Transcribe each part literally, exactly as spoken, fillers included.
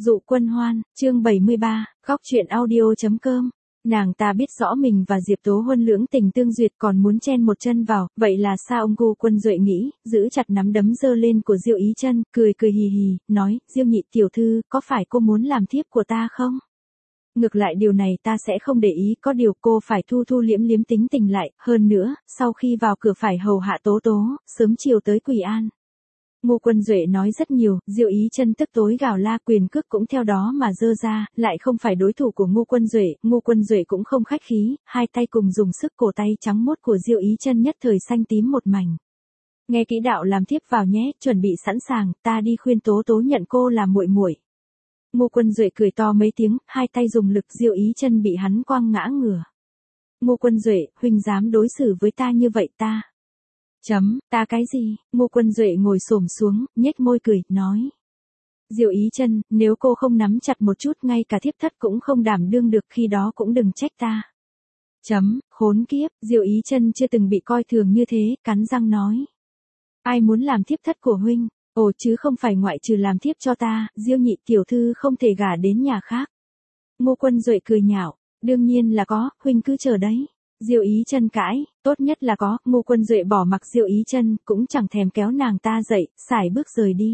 Dụ Quân Hoan, chương bảy mươi ba, góc truyện audio.com. Nàng ta biết rõ mình và Diệp Tố Huân lưỡng tình tương duyệt còn muốn chen một chân vào, vậy là sao ông Ngô Quân Duệ nghĩ, giữ chặt nắm đấm giơ lên của Diêu Ý Chân, cười cười hì hì, nói, Diêu nhị tiểu thư, có phải cô muốn làm thiếp của ta không? Ngược lại điều này ta sẽ không để ý, có điều cô phải thu thu liễm liếm tính tình lại, hơn nữa, sau khi vào cửa phải hầu hạ Tố Tố, sớm chiều tới Quỳ An. Ngô Quân Duệ nói rất nhiều, Diêu Ý Chân tức tối gào la, quyền cước cũng theo đó mà giơ ra, lại không phải đối thủ của Ngô Quân Duệ, Ngô Quân Duệ cũng không khách khí, hai tay cùng dùng sức, cổ tay trắng mốt của Diêu Ý Chân nhất thời xanh tím một mảnh. Nghe kỹ đạo làm thiếp vào nhé, chuẩn bị sẵn sàng, ta đi khuyên Tố Tố nhận cô làm muội muội. Ngô Quân Duệ cười to mấy tiếng, hai tay dùng lực, Diêu Ý Chân bị hắn quăng ngã ngửa. Ngô Quân Duệ, huynh dám đối xử với ta như vậy ta? Chấm, ta cái gì? Ngô Quân Duệ ngồi xổm xuống, nhếch môi cười, nói. Diêu Ý Chân, nếu cô không nắm chặt một chút ngay cả thiếp thất cũng không đảm đương được, khi đó cũng đừng trách ta. Chấm, khốn kiếp, Diêu Ý Chân chưa từng bị coi thường như thế, cắn răng nói. Ai muốn làm thiếp thất của huynh? Ồ chứ không phải ngoại trừ làm thiếp cho ta, Diêu nhị tiểu thư không thể gả đến nhà khác. Ngô Quân Duệ cười nhạo, đương nhiên là có, huynh cứ chờ đấy. Diêu Ý Chân cãi, tốt nhất là có, Ngô Quân Duệ bỏ mặc Diêu Ý Chân, cũng chẳng thèm kéo nàng ta dậy, sải bước rời đi.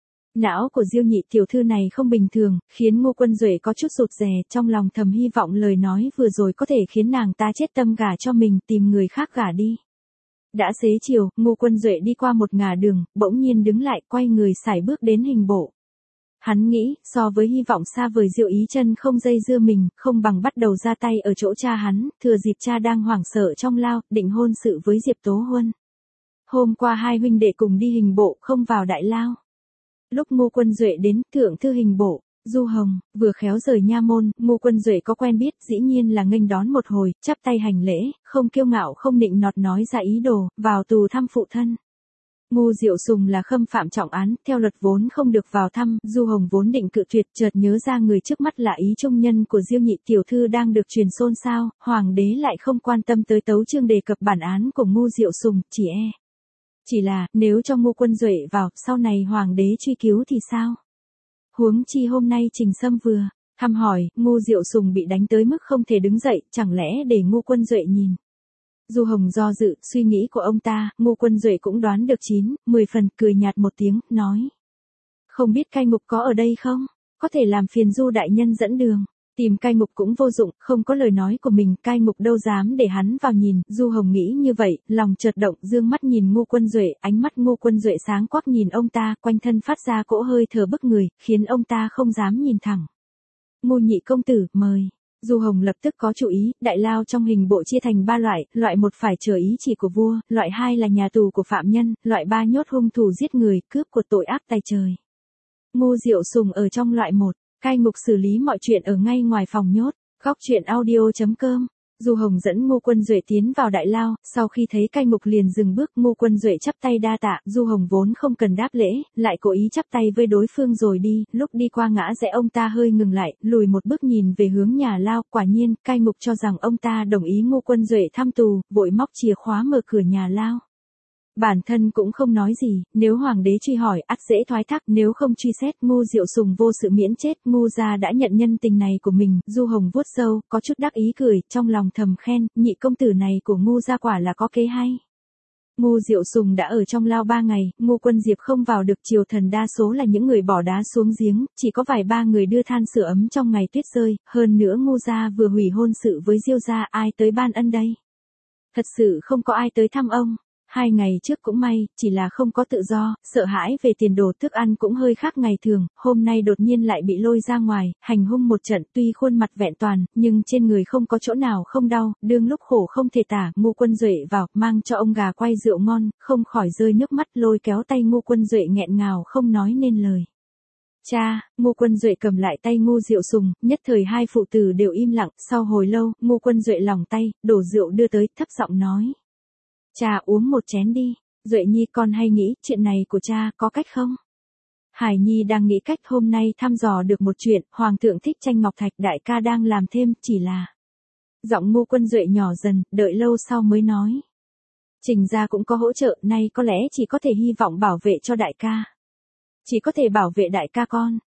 Não của Diêu nhị tiểu thư này không bình thường, khiến Ngô Quân Duệ có chút rụt rè, trong lòng thầm hy vọng lời nói vừa rồi có thể khiến nàng ta chết tâm gả cho mình, tìm người khác gả đi. Đã xế chiều, Ngô Quân Duệ đi qua một ngả đường, bỗng nhiên đứng lại, quay người sải bước đến hình bộ. Hắn nghĩ, so với hy vọng xa vời Diêu Ý Chân không dây dưa mình, không bằng bắt đầu ra tay ở chỗ cha hắn, thừa dịp cha đang hoảng sợ trong lao, định hôn sự với Diệp Tố Huân. Hôm qua hai huynh đệ cùng đi hình bộ, không vào đại lao. Lúc Ngô Quân Duệ đến, thượng thư hình bộ, Du Hồng, vừa khéo rời nha môn, Ngô Quân Duệ có quen biết, dĩ nhiên là nghênh đón một hồi, chắp tay hành lễ, không kiêu ngạo không nịnh nọt nói ra ý đồ, vào tù thăm phụ thân. Ngô Diệu Sùng là khâm phạm trọng án, theo luật vốn không được vào thăm, Du Hồng vốn định cự tuyệt, chợt nhớ ra người trước mắt là ý trung nhân của Diêu nhị tiểu thư đang được truyền xôn xao, hoàng đế lại không quan tâm tới tấu chương đề cập bản án của Ngô Diệu Sùng, chỉ e. Chỉ là, nếu cho Ngô Quân Duệ vào, sau này hoàng đế truy cứu thì sao? Huống chi hôm nay Trình Sâm vừa thăm hỏi, Ngô Diệu Sùng bị đánh tới mức không thể đứng dậy, chẳng lẽ để Ngô Quân Duệ nhìn? Du Hồng do dự, suy nghĩ của ông ta, Ngô Quân Duệ cũng đoán được chín, mười phần, cười nhạt một tiếng, nói. Không biết cai ngục có ở đây không? Có thể làm phiền Du đại nhân dẫn đường. Tìm cai ngục cũng vô dụng, không có lời nói của mình, cai ngục đâu dám để hắn vào nhìn, Du Hồng nghĩ như vậy, lòng chợt động, dương mắt nhìn Ngô Quân Duệ, ánh mắt Ngô Quân Duệ sáng quắc nhìn ông ta, quanh thân phát ra cỗ hơi thở bức người, khiến ông ta không dám nhìn thẳng. Ngô nhị công tử, mời. Du Hồng lập tức có chú ý, đại lao trong hình bộ chia thành ba loại, loại một phải chờ ý chỉ của vua, loại hai là nhà tù của phạm nhân, loại ba nhốt hung thủ giết người, cướp của tội ác tày trời. Ngô Diệu Sùng ở trong loại một, cai ngục xử lý mọi chuyện ở ngay ngoài phòng nhốt, góc truyện audio.com. Du Hồng dẫn Ngô Quân Duệ tiến vào đại lao, sau khi thấy cai ngục liền dừng bước, Ngô Quân Duệ chắp tay đa tạ, Du Hồng vốn không cần đáp lễ, lại cố ý chắp tay với đối phương rồi đi, lúc đi qua ngã rẽ ông ta hơi ngừng lại, lùi một bước nhìn về hướng nhà lao, quả nhiên, cai ngục cho rằng ông ta đồng ý Ngô Quân Duệ thăm tù, vội móc chìa khóa mở cửa nhà lao. Bản thân cũng không nói gì, nếu hoàng đế truy hỏi, ắt dễ thoái thác, nếu không truy xét, Ngô Diệu Sùng vô sự miễn chết, Ngô gia đã nhận nhân tình này của mình, Du Hồng vuốt râu, có chút đắc ý cười, trong lòng thầm khen, nhị công tử này của Ngô gia quả là có kế hay. Ngô Diệu Sùng đã ở trong lao ba ngày, Ngô Quân Diệp không vào được, triều thần đa số là những người bỏ đá xuống giếng, chỉ có vài ba người đưa than sửa ấm trong ngày tuyết rơi, hơn nữa Ngô gia vừa hủy hôn sự với Diêu gia, ai tới ban ân đây? Thật sự không có ai tới thăm ông. Hai ngày trước cũng may, chỉ là không có tự do, sợ hãi về tiền đồ thức ăn cũng hơi khác ngày thường, hôm nay đột nhiên lại bị lôi ra ngoài, hành hung một trận, tuy khuôn mặt vẹn toàn, nhưng trên người không có chỗ nào không đau, đương lúc khổ không thể tả, Ngô Quân Duệ vào, mang cho ông gà quay rượu ngon, không khỏi rơi nước mắt, lôi kéo tay Ngô Quân Duệ nghẹn ngào không nói nên lời. Cha, Ngô Quân Duệ cầm lại tay Ngô Diệu Sùng, nhất thời hai phụ tử đều im lặng, sau hồi lâu, Ngô Quân Duệ lòng tay, đổ rượu đưa tới, thấp giọng nói. Cha uống một chén đi, Duệ Nhi con hay nghĩ, chuyện này của cha có cách không? Hải Nhi đang nghĩ cách, hôm nay thăm dò được một chuyện, Hoàng thượng thích tranh ngọc thạch, đại ca đang làm thêm, chỉ là. Giọng Ngô Quân Duệ nhỏ dần, đợi lâu sau mới nói. Trình gia cũng có hỗ trợ, nay có lẽ chỉ có thể hy vọng bảo vệ cho đại ca. Chỉ có thể bảo vệ đại ca con.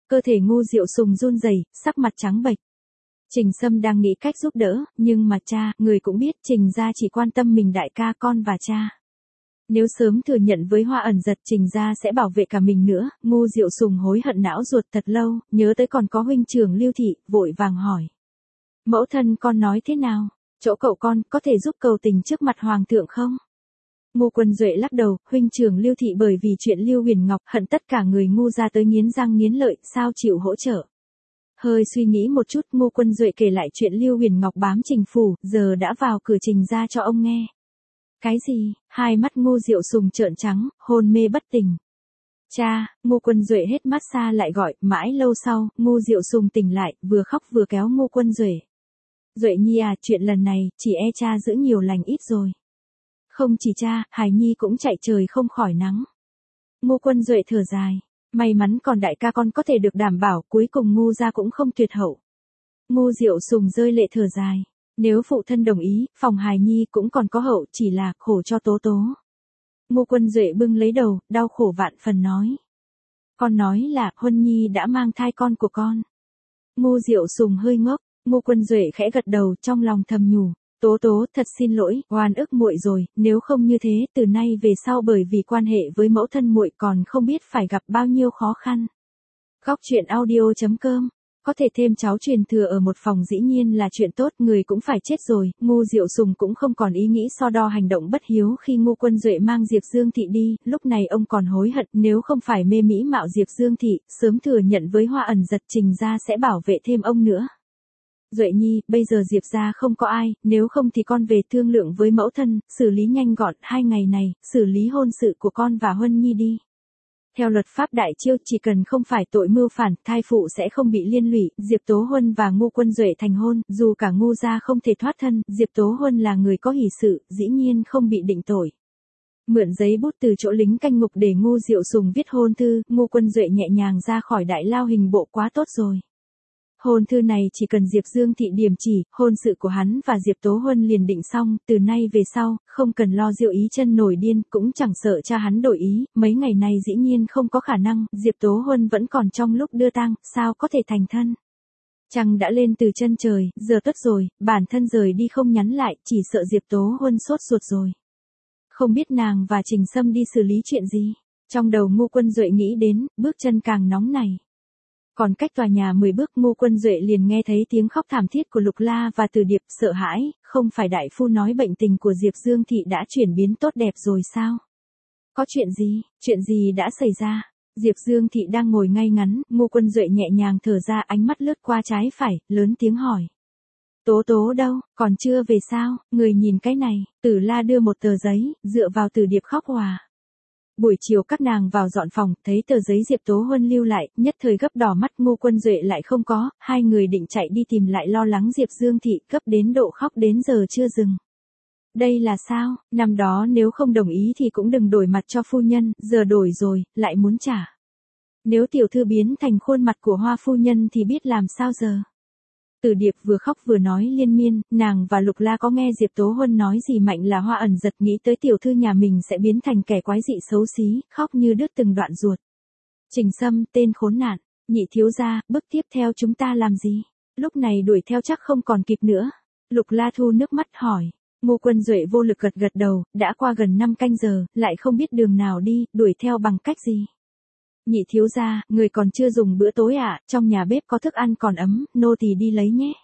Cơ thể Ngô Diệu Sùng run rẩy, sắc mặt trắng bệch. Trình Sâm đang nghĩ cách giúp đỡ, nhưng mà cha, người cũng biết Trình gia chỉ quan tâm mình đại ca con và cha. Nếu sớm thừa nhận với Hoa Ẩn Giật Trình gia sẽ bảo vệ cả mình nữa, Ngô Diệu Sùng hối hận não ruột thật lâu, nhớ tới còn có huynh trưởng Lưu Thị, vội vàng hỏi. Mẫu thân con nói thế nào? Chỗ cậu con có thể giúp cầu tình trước mặt hoàng thượng không? Ngô Quân Duệ lắc đầu, huynh trưởng Lưu Thị bởi vì chuyện Lưu Huyền Ngọc hận tất cả người Ngô gia tới nghiến răng nghiến lợi, sao chịu hỗ trợ? Hơi suy nghĩ một chút, Ngô Quân Duệ kể lại chuyện Lưu Huyền Ngọc bám Trình phủ, giờ đã vào cửa Trình gia cho ông nghe. Cái gì? Hai mắt Ngô Diệu Sùng trợn trắng, hôn mê bất tỉnh. Cha, Ngô Quân Duệ hết massage lại gọi, mãi lâu sau, Ngô Diệu Sùng tỉnh lại, vừa khóc vừa kéo Ngô Quân Duệ. Duệ nhi à, chuyện lần này, chỉ e cha giữ nhiều lành ít rồi. Không chỉ cha, Hải Nhi cũng chạy trời không khỏi nắng. Ngô Quân Duệ thở dài. May mắn còn đại ca con có thể được đảm bảo, cuối cùng Ngô gia cũng không tuyệt hậu. Ngô Diệu Sùng rơi lệ thở dài. Nếu phụ thân đồng ý, phòng Hải Nhi cũng còn có hậu, chỉ là khổ cho Tố Tố. Ngô Quân Duệ bưng lấy đầu, đau khổ vạn phần nói. Con nói là, Huân Nhi đã mang thai con của con. Ngô Diệu Sùng hơi ngốc, Ngô Quân Duệ khẽ gật đầu trong lòng thầm nhủ. Tố Tố, thật xin lỗi, oan ức muội rồi, nếu không như thế, từ nay về sau bởi vì quan hệ với mẫu thân muội còn không biết phải gặp bao nhiêu khó khăn. Góc truyện audio chấm com. Có thể thêm cháu truyền thừa ở một phòng dĩ nhiên là chuyện tốt, người cũng phải chết rồi. Ngô Diệu Sùng cũng không còn ý nghĩ so đo hành động bất hiếu khi Ngô Quân Duệ mang Diệp Dương Thị đi, lúc này ông còn hối hận, nếu không phải mê mỹ mạo Diệp Dương Thị, sớm thừa nhận với Hoa Ẩn Giật Trình gia sẽ bảo vệ thêm ông nữa. Duệ nhi, bây giờ Diệp gia không có ai, nếu không thì con về thương lượng với mẫu thân, xử lý nhanh gọn, hai ngày này, xử lý hôn sự của con và Huân Nhi đi. Theo luật pháp Đại Chiêu, chỉ cần không phải tội mưu phản, thai phụ sẽ không bị liên lụy. Diệp Tố Huân và Ngô Quân Duệ thành hôn, dù cả Ngô gia không thể thoát thân, Diệp Tố Huân là người có hỷ sự, dĩ nhiên không bị định tội. Mượn giấy bút từ chỗ lính canh ngục để Ngô Diệu Sùng viết hôn thư, Ngô Quân Duệ nhẹ nhàng ra khỏi đại lao hình bộ, quá tốt rồi. Hôn thư này chỉ cần Diệp Dương Thị điểm chỉ, hôn sự của hắn và Diệp Tố Huân liền định xong, từ nay về sau, không cần lo Diệu Ý chân nổi điên, cũng chẳng sợ cha hắn đổi ý, mấy ngày này dĩ nhiên không có khả năng, Diệp Tố Huân vẫn còn trong lúc đưa tang, sao có thể thành thân. Trăng đã lên từ chân trời, giờ tất rồi, bản thân rời đi không nhắn lại, chỉ sợ Diệp Tố Huân sốt ruột rồi. Không biết nàng và Trình Sâm đi xử lý chuyện gì, trong đầu Ngô Quân Duệ nghĩ đến, bước chân càng nóng này. Còn cách tòa nhà mười bước, Ngô Quân Duệ liền nghe thấy tiếng khóc thảm thiết của Lục La và Từ Điệp, sợ hãi, không phải đại phu nói bệnh tình của Diệp Dương Thị đã chuyển biến tốt đẹp rồi sao? Có chuyện gì, chuyện gì đã xảy ra? Diệp Dương Thị đang ngồi ngay ngắn, Ngô Quân Duệ nhẹ nhàng thở ra, ánh mắt lướt qua trái phải, lớn tiếng hỏi. Tố Tố đâu, còn chưa về sao? Người nhìn cái này, Tử La đưa một tờ giấy, dựa vào Từ Điệp khóc hòa. Buổi chiều các nàng vào dọn phòng, thấy tờ giấy Diệp Tố Huân lưu lại, nhất thời gấp đỏ mắt. Ngô Quân Duệ lại không có, hai người định chạy đi tìm lại lo lắng Diệp Dương Thị, gấp đến độ khóc đến giờ chưa dừng. Đây là sao, năm đó nếu không đồng ý thì cũng đừng đổi mặt cho phu nhân, giờ đổi rồi, lại muốn trả. Nếu tiểu thư biến thành khuôn mặt của Hoa phu nhân thì biết làm sao giờ. Từ Điệp vừa khóc vừa nói liên miên, nàng và Lục La có nghe Diệp Tố Huân nói gì mạnh là Hoa Ẩn Giật, nghĩ tới tiểu thư nhà mình sẽ biến thành kẻ quái dị xấu xí, khóc như đứt từng đoạn ruột. Trình Sâm, tên khốn nạn, nhị thiếu gia, bước tiếp theo chúng ta làm gì? Lúc này đuổi theo chắc không còn kịp nữa. Lục La thu nước mắt hỏi. Ngô Quân Duệ vô lực gật gật đầu, đã qua gần năm canh giờ, lại không biết đường nào đi, đuổi theo bằng cách gì? Nhị thiếu gia, người còn chưa dùng bữa tối à, trong nhà bếp có thức ăn còn ấm, nô tỳ đi lấy nhé.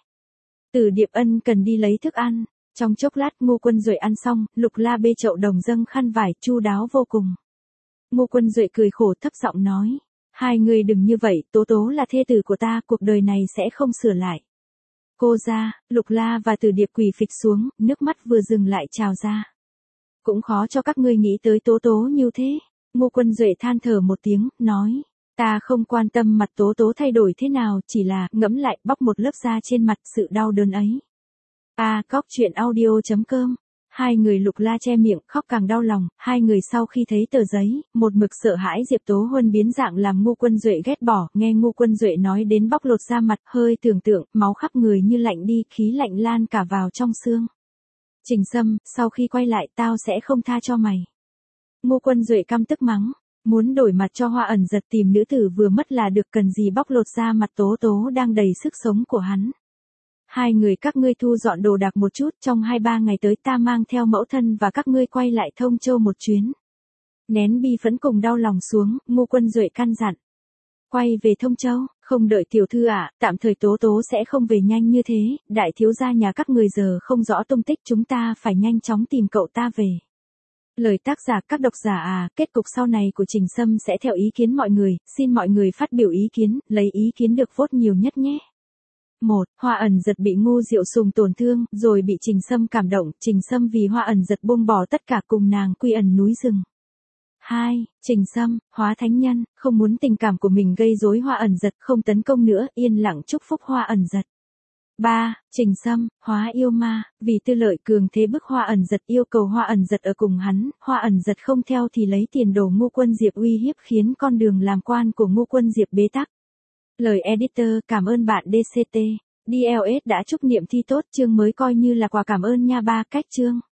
Từ Điệp ân cần đi lấy thức ăn. Trong chốc lát Ngô Quân Duệ ăn xong, Lục La bê chậu đồng dâng khăn vải, chu đáo vô cùng. Ngô Quân Duệ cười khổ thấp giọng nói. Hai người đừng như vậy, Tố Tố là thê tử của ta, cuộc đời này sẽ không sửa lại. Cô ra, Lục La và Từ Điệp quỳ phịch xuống, nước mắt vừa dừng lại trào ra. Cũng khó cho các ngươi nghĩ tới Tố Tố như thế. Ngô Quân Duệ than thở một tiếng, nói, ta không quan tâm mặt Tố Tố thay đổi thế nào, chỉ là, ngẫm lại, bóc một lớp da trên mặt, sự đau đớn ấy. À, góc truyện audio chấm com. Hai người Lục La che miệng, khóc càng đau lòng, hai người sau khi thấy tờ giấy, một mực sợ hãi Diệp Tố Huân biến dạng làm Ngô Quân Duệ ghét bỏ, nghe Ngô Quân Duệ nói đến bóc lột da mặt, hơi tưởng tượng, máu khắp người như lạnh đi, khí lạnh lan cả vào trong xương. Trình Sâm, sau khi quay lại tao sẽ không tha cho mày. Ngô Quân Duệ căm tức mắng. Muốn đổi mặt cho Hoa Ẩn Giật tìm nữ tử vừa mất là được, cần gì bóc lột ra mặt tố tố đang đầy sức sống của hắn. Hai người các ngươi thu dọn đồ đạc một chút, trong hai ba ngày tới ta mang theo mẫu thân và các ngươi quay lại Thông Châu một chuyến. Nén bi phẫn cùng đau lòng xuống, Ngô Quân Duệ căn dặn. Quay về Thông Châu, không đợi tiểu thư ạ, tạm thời tố tố sẽ không về nhanh như thế, đại thiếu gia nhà các người giờ không rõ tung tích, chúng ta phải nhanh chóng tìm cậu ta về. Lời tác giả các độc giả à, kết cục sau này của Trình Sâm sẽ theo ý kiến mọi người, xin mọi người phát biểu ý kiến, lấy ý kiến được vote nhiều nhất nhé. một. Hoa Ẩn Giật bị Ngô Diệu Sùng tổn thương, rồi bị Trình Sâm cảm động, Trình Sâm vì Hoa Ẩn Giật buông bỏ tất cả cùng nàng quy ẩn núi rừng. hai. Trình Sâm, hóa thánh nhân, không muốn tình cảm của mình gây rối Hoa Ẩn Giật, không tấn công nữa, yên lặng chúc phúc Hoa Ẩn Giật. ba. Trình Sâm, hóa yêu ma, vì tư lợi cường thế bức Hoa Ẩn Giật, yêu cầu Hoa Ẩn Giật ở cùng hắn, Hoa Ẩn Giật không theo thì lấy tiền đồ Ngô Quân Diệp uy hiếp khiến con đường làm quan của Ngô Quân Diệp bế tắc. Lời editor, cảm ơn bạn đê xê tê. đê lờ ét đã chúc niệm thi tốt, chương mới coi như là quà cảm ơn nha ba cách chương.